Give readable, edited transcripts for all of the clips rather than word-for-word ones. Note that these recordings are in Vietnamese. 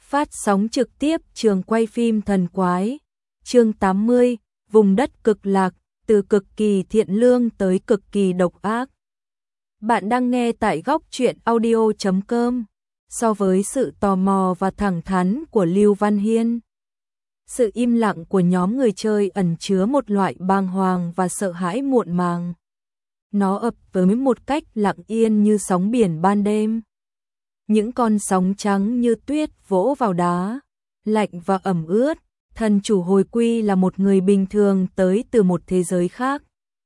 Phát sóng trực tiếp trường quay phim thần quái. Chương 80, vùng đất cực lạc, từ cực kỳ thiện lương tới cực kỳ độc ác. Bạn đang nghe tại góc truyện audio.com. So với sự tò mò và thẳng thắn của Lưu Văn Hiên, sự im lặng của nhóm người chơi ẩn chứa một loại bàng hoàng và sợ hãi muộn màng. Nó ập với một cách lặng yên như sóng biển ban đêm. Những con sóng trắng như tuyết vỗ vào đá, lạnh và ẩm ướt. Thần chủ hồi quy là một người bình thường tới từ một thế giới khác.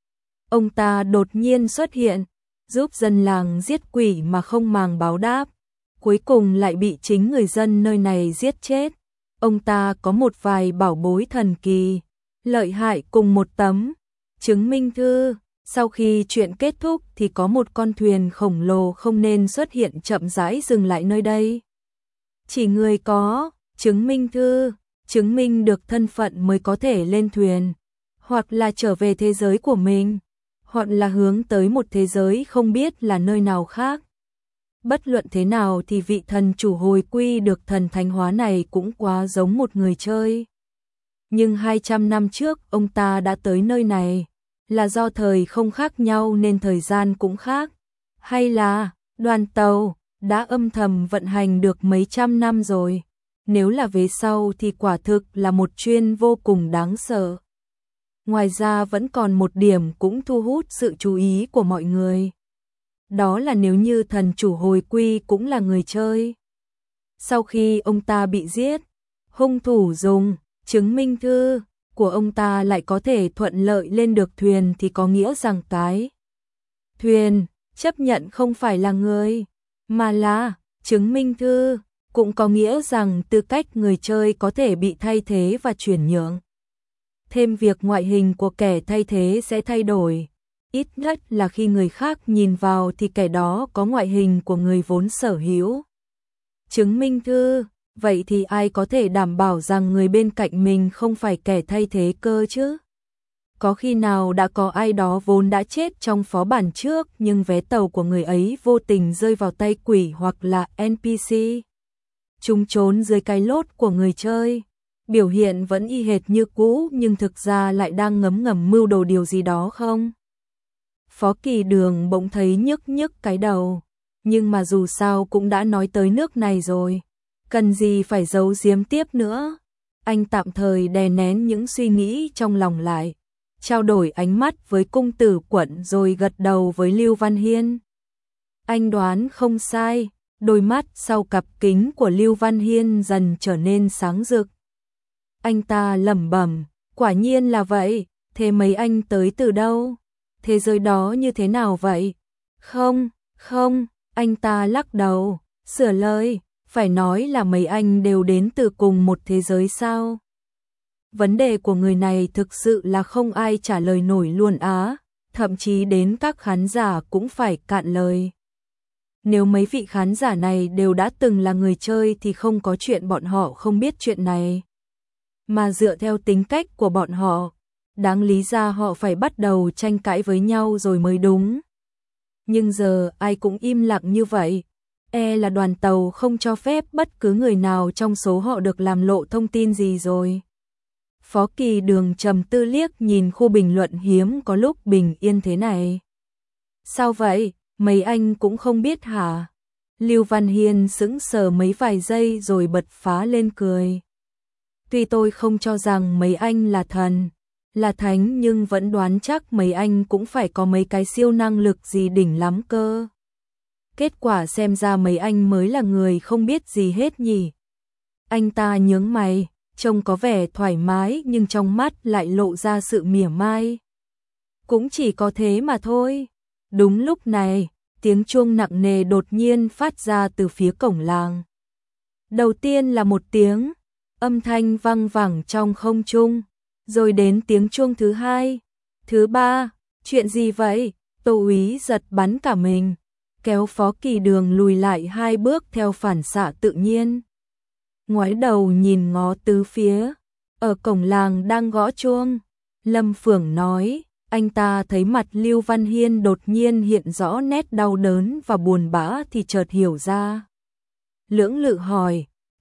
Ông ta đột nhiên xuất hiện, giúp dân làng giết quỷ mà không màng báo đáp, cuối cùng lại bị chính người dân nơi này giết chết. Ông ta có một vài bảo bối thần kỳ, lợi hại cùng một tấm chứng minh thư. Sau khi chuyện kết thúc thì có một con thuyền khổng lồ không nên xuất hiện chậm rãi dừng lại nơi đây. Chỉ người có chứng minh thư, chứng minh được thân phận mới có thể lên thuyền, hoặc là trở về thế giới của mình, hoặc là hướng tới một thế giới không biết là nơi nào khác. Bất luận thế nào thì vị thần chủ hồi quy được thần thánh hóa này cũng quá giống một người chơi. Nhưng 200 năm trước ông ta đã tới nơi này, là do thời không khác nhau nên thời gian cũng khác, hay là đoàn tàu đã âm thầm vận hành được mấy trăm năm rồi. Nếu là về sau thì quả thực là một chuyện vô cùng đáng sợ. Ngoài ra vẫn còn một điểm cũng thu hút sự chú ý của mọi người. Đó là nếu như thần chủ hồi quy cũng là người chơi. Sau khi ông ta bị giết, hung thủ dùng chứng minh thư của ông ta lại có thể thuận lợi lên được thuyền thì có nghĩa rằng cái thuyền chấp nhận không phải là người, mà là chứng minh thư, cũng có nghĩa rằng tư cách người chơi có thể bị thay thế và chuyển nhượng. Thêm việc ngoại hình của kẻ thay thế sẽ thay đổi, ít nhất là khi người khác nhìn vào thì kẻ đó có ngoại hình của người vốn sở hữu chứng minh thư. Vậy thì ai có thể đảm bảo rằng người bên cạnh mình không phải kẻ thay thế cơ chứ? Có khi nào đã có ai đó vốn đã chết trong phó bản trước nhưng vé tàu của người ấy vô tình rơi vào tay quỷ hoặc là NPC? Chúng trốn dưới cái lốt của người chơi, biểu hiện vẫn y hệt như cũ nhưng thực ra lại đang ngấm ngầm mưu đồ điều gì đó không? Phó Kỳ Đường bỗng thấy nhức nhức cái đầu, nhưng mà dù sao cũng đã nói tới nước này rồi, cần gì phải giấu giếm tiếp nữa. Anh tạm thời đè nén những suy nghĩ trong lòng lại, trao đổi ánh mắt với cung tử quận rồi gật đầu với Lưu Văn Hiên. Anh đoán không sai, đôi mắt sau cặp kính của Lưu Văn Hiên dần trở nên sáng rực. Anh ta lẩm bẩm, quả nhiên là vậy, thế mấy anh tới từ đâu? Thế giới đó như thế nào vậy? Không, anh ta lắc đầu, sửa lời, phải nói là mấy anh đều đến từ cùng một thế giới sao? Vấn đề của người này thực sự là không ai trả lời nổi luôn á, thậm chí đến các khán giả cũng phải cạn lời. Nếu mấy vị khán giả này đều đã từng là người chơi thì không có chuyện bọn họ không biết chuyện này. Mà dựa theo tính cách của bọn họ, đáng lý ra họ phải bắt đầu tranh cãi với nhau rồi mới đúng. Nhưng giờ ai cũng im lặng như vậy, là đoàn tàu không cho phép bất cứ người nào trong số họ được làm lộ thông tin gì rồi. Phó Kỳ Đường trầm tư liếc nhìn khu bình luận hiếm có lúc bình yên thế này. Sao vậy, mấy anh cũng không biết hả? Lưu Văn Hiên sững sờ mấy vài giây rồi bật phá lên cười. Tuy tôi không cho rằng mấy anh là thần, là thánh nhưng vẫn đoán chắc mấy anh cũng phải có mấy cái siêu năng lực gì đỉnh lắm cơ. Kết quả xem ra mấy anh mới là người không biết gì hết nhỉ. Anh ta nhướng mày, trông có vẻ thoải mái nhưng trong mắt lại lộ ra sự mỉa mai. Cũng chỉ có thế mà thôi. Đúng lúc này, tiếng chuông nặng nề đột nhiên phát ra từ phía cổng làng. Đầu tiên là một tiếng, âm thanh vang vẳng trong không trung, rồi đến tiếng chuông thứ hai, thứ ba. Chuyện gì vậy? Tô úy giật bắn cả mình, kéo Phó Kỳ Đường lùi lại 2 bước theo phản xạ tự nhiên. Ngoái đầu nhìn ngó tứ phía, ở cổng làng đang gõ chuông. Lâm Phượng nói, anh ta thấy mặt Lưu Văn Hiên đột nhiên hiện rõ nét đau đớn và buồn bã thì chợt hiểu ra. Lưỡng lự hỏi,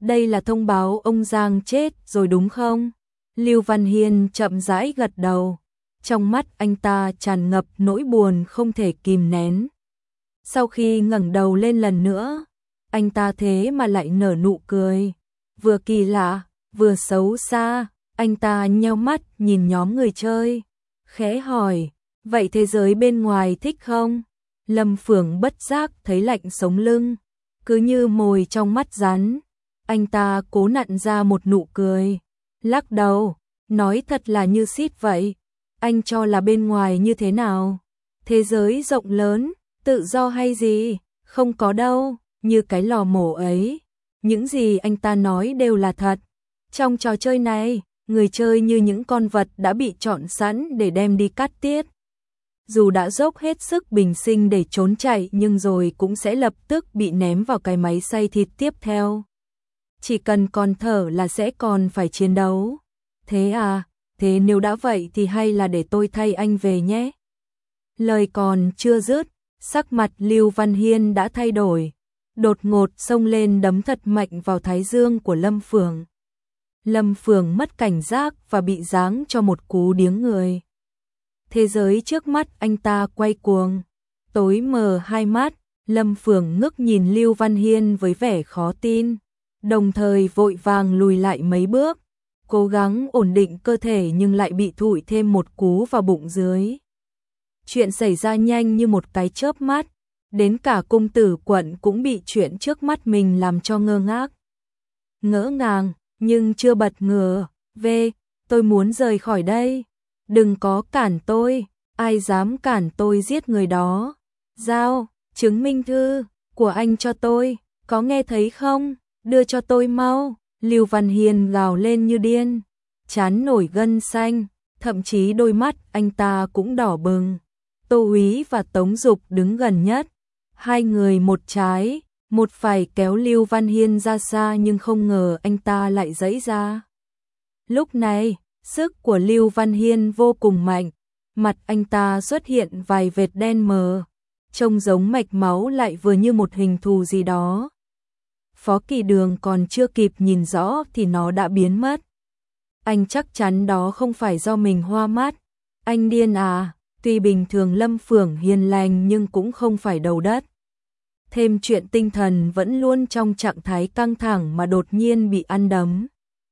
đây là thông báo ông Giang chết rồi đúng không? Lưu Văn Hiên chậm rãi gật đầu, trong mắt anh ta tràn ngập nỗi buồn không thể kìm nén. Sau khi ngẩng đầu lên lần nữa, anh ta thế mà lại nở nụ cười, vừa kỳ lạ, vừa xấu xa. Anh ta nheo mắt nhìn nhóm người chơi, khẽ hỏi, vậy thế giới bên ngoài thích không? Lâm Phượng bất giác thấy lạnh sống lưng, cứ như mồi trong mắt rắn. Anh ta cố nặn ra một nụ cười, lắc đầu, nói thật là như xít vậy. Anh cho là bên ngoài như thế nào? Thế giới rộng lớn, tự do hay gì? Không có đâu, như cái lò mổ ấy. Những gì anh ta nói đều là thật. Trong trò chơi này, người chơi như những con vật đã bị chọn sẵn để đem đi cắt tiết. Dù đã dốc hết sức bình sinh để trốn chạy nhưng rồi cũng sẽ lập tức bị ném vào cái máy xay thịt tiếp theo. Chỉ cần còn thở là sẽ còn phải chiến đấu. Thế à, thế nếu đã vậy thì hay là để tôi thay anh về nhé. Lời còn chưa dứt, sắc mặt Lưu Văn Hiên đã thay đổi. Đột ngột xông lên đấm thật mạnh vào thái dương của Lâm Phượng. Lâm Phượng mất cảnh giác và bị giáng cho một cú điếng người. Thế giới trước mắt anh ta quay cuồng, tối mờ hai mắt, Lâm Phượng ngước nhìn Lưu Văn Hiên với vẻ khó tin, đồng thời vội vàng lùi lại mấy bước, cố gắng ổn định cơ thể nhưng lại bị thụi thêm một cú vào bụng dưới. Chuyện xảy ra nhanh như một cái chớp mắt, đến cả cung tử quận cũng bị chuyện trước mắt mình làm cho ngơ ngác. Ngỡ ngàng, nhưng chưa bật ngửa, tôi muốn rời khỏi đây. Đừng có cản tôi, ai dám cản tôi giết người đó. Giao, chứng minh thư của anh cho tôi, có nghe thấy không? Đưa cho tôi mau. Lưu Văn Hiên gào lên như điên, trán nổi gân xanh, thậm chí đôi mắt anh ta cũng đỏ bừng. Tô Úy và Tống Dục đứng gần nhất, hai người một trái, một phải kéo Lưu Văn Hiên ra xa nhưng không ngờ anh ta lại giãy ra. Lúc này, sức của Lưu Văn Hiên vô cùng mạnh, mặt anh ta xuất hiện vài vệt đen mờ, trông giống mạch máu lại vừa như một hình thù gì đó. Phó Kỳ Đường còn chưa kịp nhìn rõ thì nó đã biến mất. Anh chắc chắn đó không phải do mình hoa mắt. Anh điên à? Tuy bình thường Lâm Phượng hiền lành nhưng cũng không phải đầu đất. Thêm chuyện tinh thần vẫn luôn trong trạng thái căng thẳng mà đột nhiên bị ăn đấm.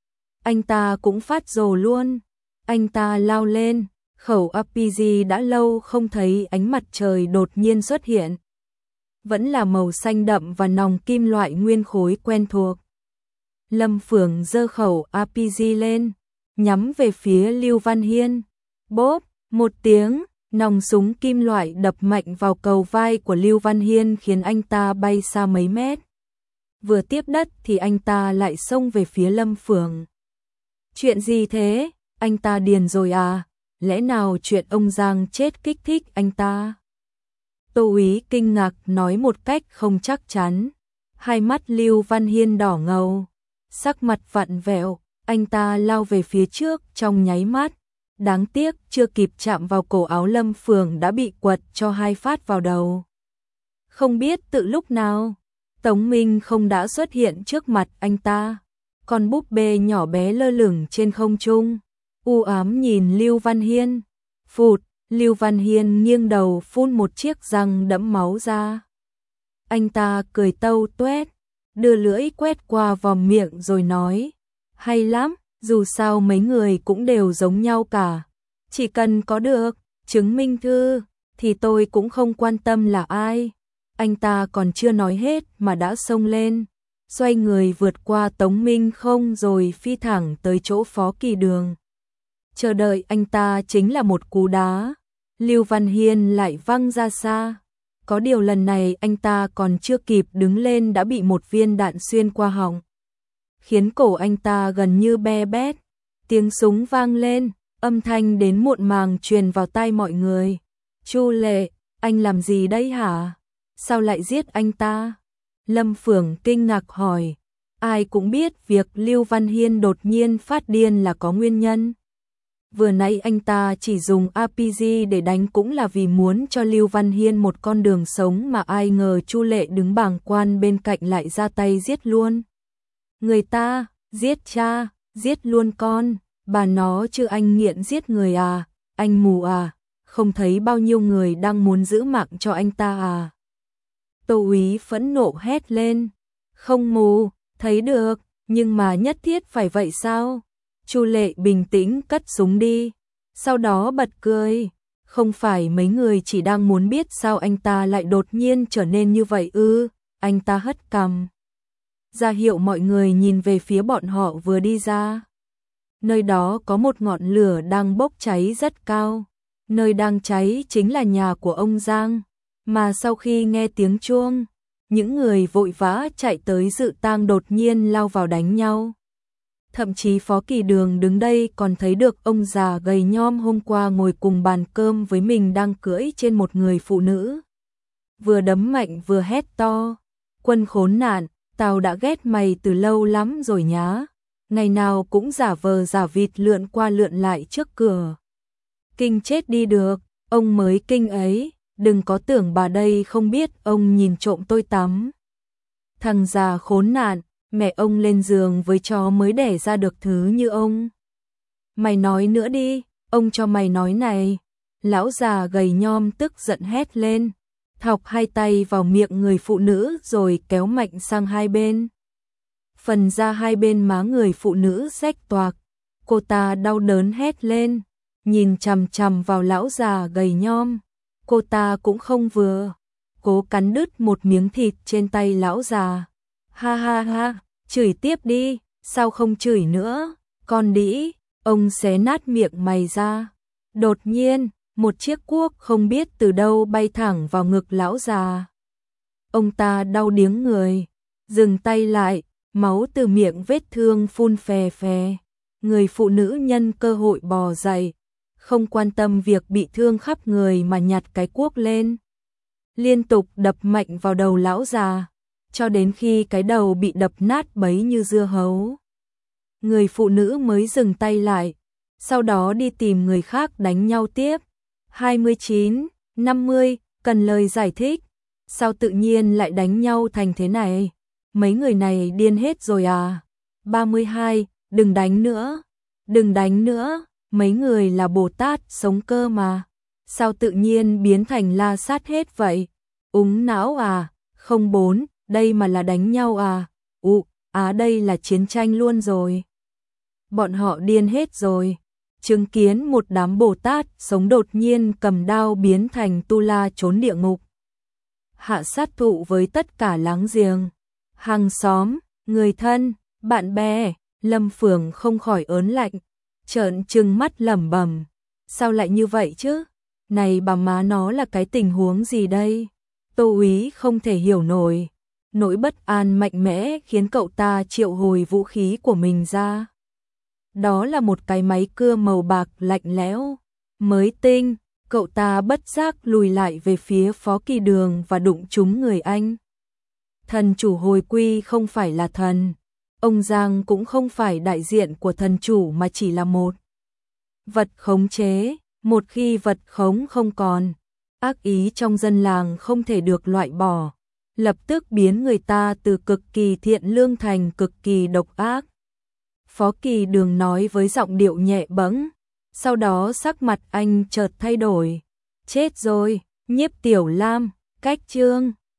Anh ta cũng phát rồ luôn. Anh ta lao lên, khẩu RPG đã lâu không thấy ánh mặt trời đột nhiên xuất hiện. Vẫn là màu xanh đậm và nòng kim loại nguyên khối quen thuộc. Lâm Phượng giơ khẩu RPG lên, nhắm về phía Lưu Văn Hiên. Bốp, một tiếng, nòng súng kim loại đập mạnh vào cầu vai của Lưu Văn Hiên khiến anh ta bay xa mấy mét. Vừa tiếp đất thì anh ta lại xông về phía Lâm Phượng. Chuyện gì thế? Anh ta điên rồi à? Lẽ nào chuyện ông Giang chết kích thích anh ta? Tô Úy kinh ngạc nói một cách không chắc chắn. Hai mắt Lưu Văn Hiên đỏ ngầu, sắc mặt vặn vẹo, anh ta lao về phía trước trong nháy mắt. Đáng tiếc chưa kịp chạm vào cổ áo Lâm Phượng đã bị quật cho hai phát vào đầu. Không biết từ lúc nào, Tống Minh không đã xuất hiện trước mặt anh ta. Con búp bê nhỏ bé lơ lửng trên không trung, u ám nhìn Lưu Văn Hiên. Phụt, Lưu Văn Hiên nghiêng đầu phun một chiếc răng đẫm máu ra. Anh ta cười tâu tuét, đưa lưỡi quét qua vòm miệng rồi nói, hay lắm, dù sao mấy người cũng đều giống nhau cả. Chỉ cần có được chứng minh thư thì tôi cũng không quan tâm là ai. Anh ta còn chưa nói hết mà đã xông lên, xoay người vượt qua Tống Minh không rồi phi thẳng tới chỗ Phó Kỳ Đường. Chờ đợi anh ta chính là một cú đá. Lưu Văn Hiên lại văng ra xa. Có điều lần này anh ta còn chưa kịp đứng lên đã bị một viên đạn xuyên qua họng, khiến cổ anh ta gần như be bét. Tiếng súng vang lên, âm thanh đến muộn màng truyền vào tai mọi người. Chu Lệ, anh làm gì đấy hả? Sao lại giết anh ta? Lâm Phượng kinh ngạc hỏi. Ai cũng biết việc Lưu Văn Hiên đột nhiên phát điên là có nguyên nhân. Vừa nãy anh ta chỉ dùng RPG để đánh cũng là vì muốn cho Lưu Văn Hiên một con đường sống mà ai ngờ Chu Lệ đứng bàng quan bên cạnh lại ra tay giết luôn. Người ta, giết cha, giết luôn con, bà nó chứ anh nghiện giết người à, anh mù à, không thấy bao nhiêu người đang muốn giữ mạng cho anh ta à. Tô úy phẫn nộ hét lên, không mù, thấy được, nhưng mà nhất thiết phải vậy sao? Chu Lệ bình tĩnh cất súng đi, sau đó bật cười, không phải mấy người chỉ đang muốn biết sao anh ta lại đột nhiên trở nên như vậy ư? Anh ta hất cằm, ra hiệu mọi người nhìn về phía bọn họ vừa đi ra. Nơi đó có một ngọn lửa đang bốc cháy rất cao, nơi đang cháy chính là nhà của ông Giang, mà sau khi nghe tiếng chuông, những người vội vã chạy tới dự tang đột nhiên lao vào đánh nhau. Thậm chí Phó Kỳ Đường đứng đây còn thấy được ông già gầy nhom hôm qua ngồi cùng bàn cơm với mình đang cưỡi trên một người phụ nữ. Vừa đấm mạnh vừa hét to, quân khốn nạn, tao đã ghét mày từ lâu lắm rồi nhá. Ngày nào cũng giả vờ giả vịt lượn qua lượn lại trước cửa. Kinh chết đi được, ông mới kinh ấy, đừng có tưởng bà đây không biết ông nhìn trộm tôi tắm. Thằng già khốn nạn, mẹ ông lên giường với chó mới đẻ ra được thứ như ông. Mày nói nữa đi, ông cho mày nói này. Lão già gầy nhom tức giận hét lên, thọc hai tay vào miệng người phụ nữ rồi kéo mạnh sang hai bên. Phần da hai bên má người phụ nữ rách toạc, cô ta đau đớn hét lên, nhìn chằm chằm vào lão già gầy nhom. Cô ta cũng không vừa, cố cắn đứt một miếng thịt trên tay lão già. Ha ha ha, chửi tiếp đi, sao không chửi nữa, con đĩ, ông xé nát miệng mày ra. Đột nhiên, một chiếc cuốc không biết từ đâu bay thẳng vào ngực lão già. Ông ta đau điếng người, dừng tay lại, máu từ miệng vết thương phun phè phè. Người phụ nữ nhân cơ hội bò dậy, không quan tâm việc bị thương khắp người mà nhặt cái cuốc lên, liên tục đập mạnh vào đầu lão già, cho đến khi cái đầu bị đập nát bấy như dưa hấu. Người phụ nữ mới dừng tay lại, sau đó đi tìm người khác đánh nhau tiếp. 29, 50, cần lời giải thích. Sao tự nhiên lại đánh nhau thành thế này? Mấy người này điên hết rồi à? 32, đừng đánh nữa. Đừng đánh nữa, mấy người là Bồ Tát sống cơ mà. Sao tự nhiên biến thành la sát hết vậy? Úng não à? 04, đây mà là đánh nhau à? Đây là chiến tranh luôn rồi. Bọn họ điên hết rồi. Chứng kiến một đám Bồ Tát sống đột nhiên cầm đao biến thành tu la trốn địa ngục. Hạ sát thủ với tất cả láng giềng, hàng xóm, người thân, bạn bè. Lâm Phượng không khỏi ớn lạnh, trợn trừng mắt lẩm bẩm, sao lại như vậy chứ? Này bà má nó là cái tình huống gì đây? Tô úy không thể hiểu nổi, nỗi bất an mạnh mẽ khiến cậu ta triệu hồi vũ khí của mình ra. Đó là một cái máy cưa màu bạc lạnh lẽo, mới tinh, cậu ta bất giác lùi lại về phía Phó Kỳ Đường và đụng trúng người anh. Thần chủ hồi quy không phải là thần, ông Giang cũng không phải đại diện của thần chủ mà chỉ là một vật khống chế. Một khi vật khống không còn, ác ý trong dân làng không thể được loại bỏ, lập tức biến người ta từ cực kỳ thiện lương thành cực kỳ độc ác. Phó Kỳ Đường nói với giọng điệu nhẹ bẫng, sau đó sắc mặt anh chợt thay đổi. Chết rồi, Nhiếp Tiểu Lam, cách chương.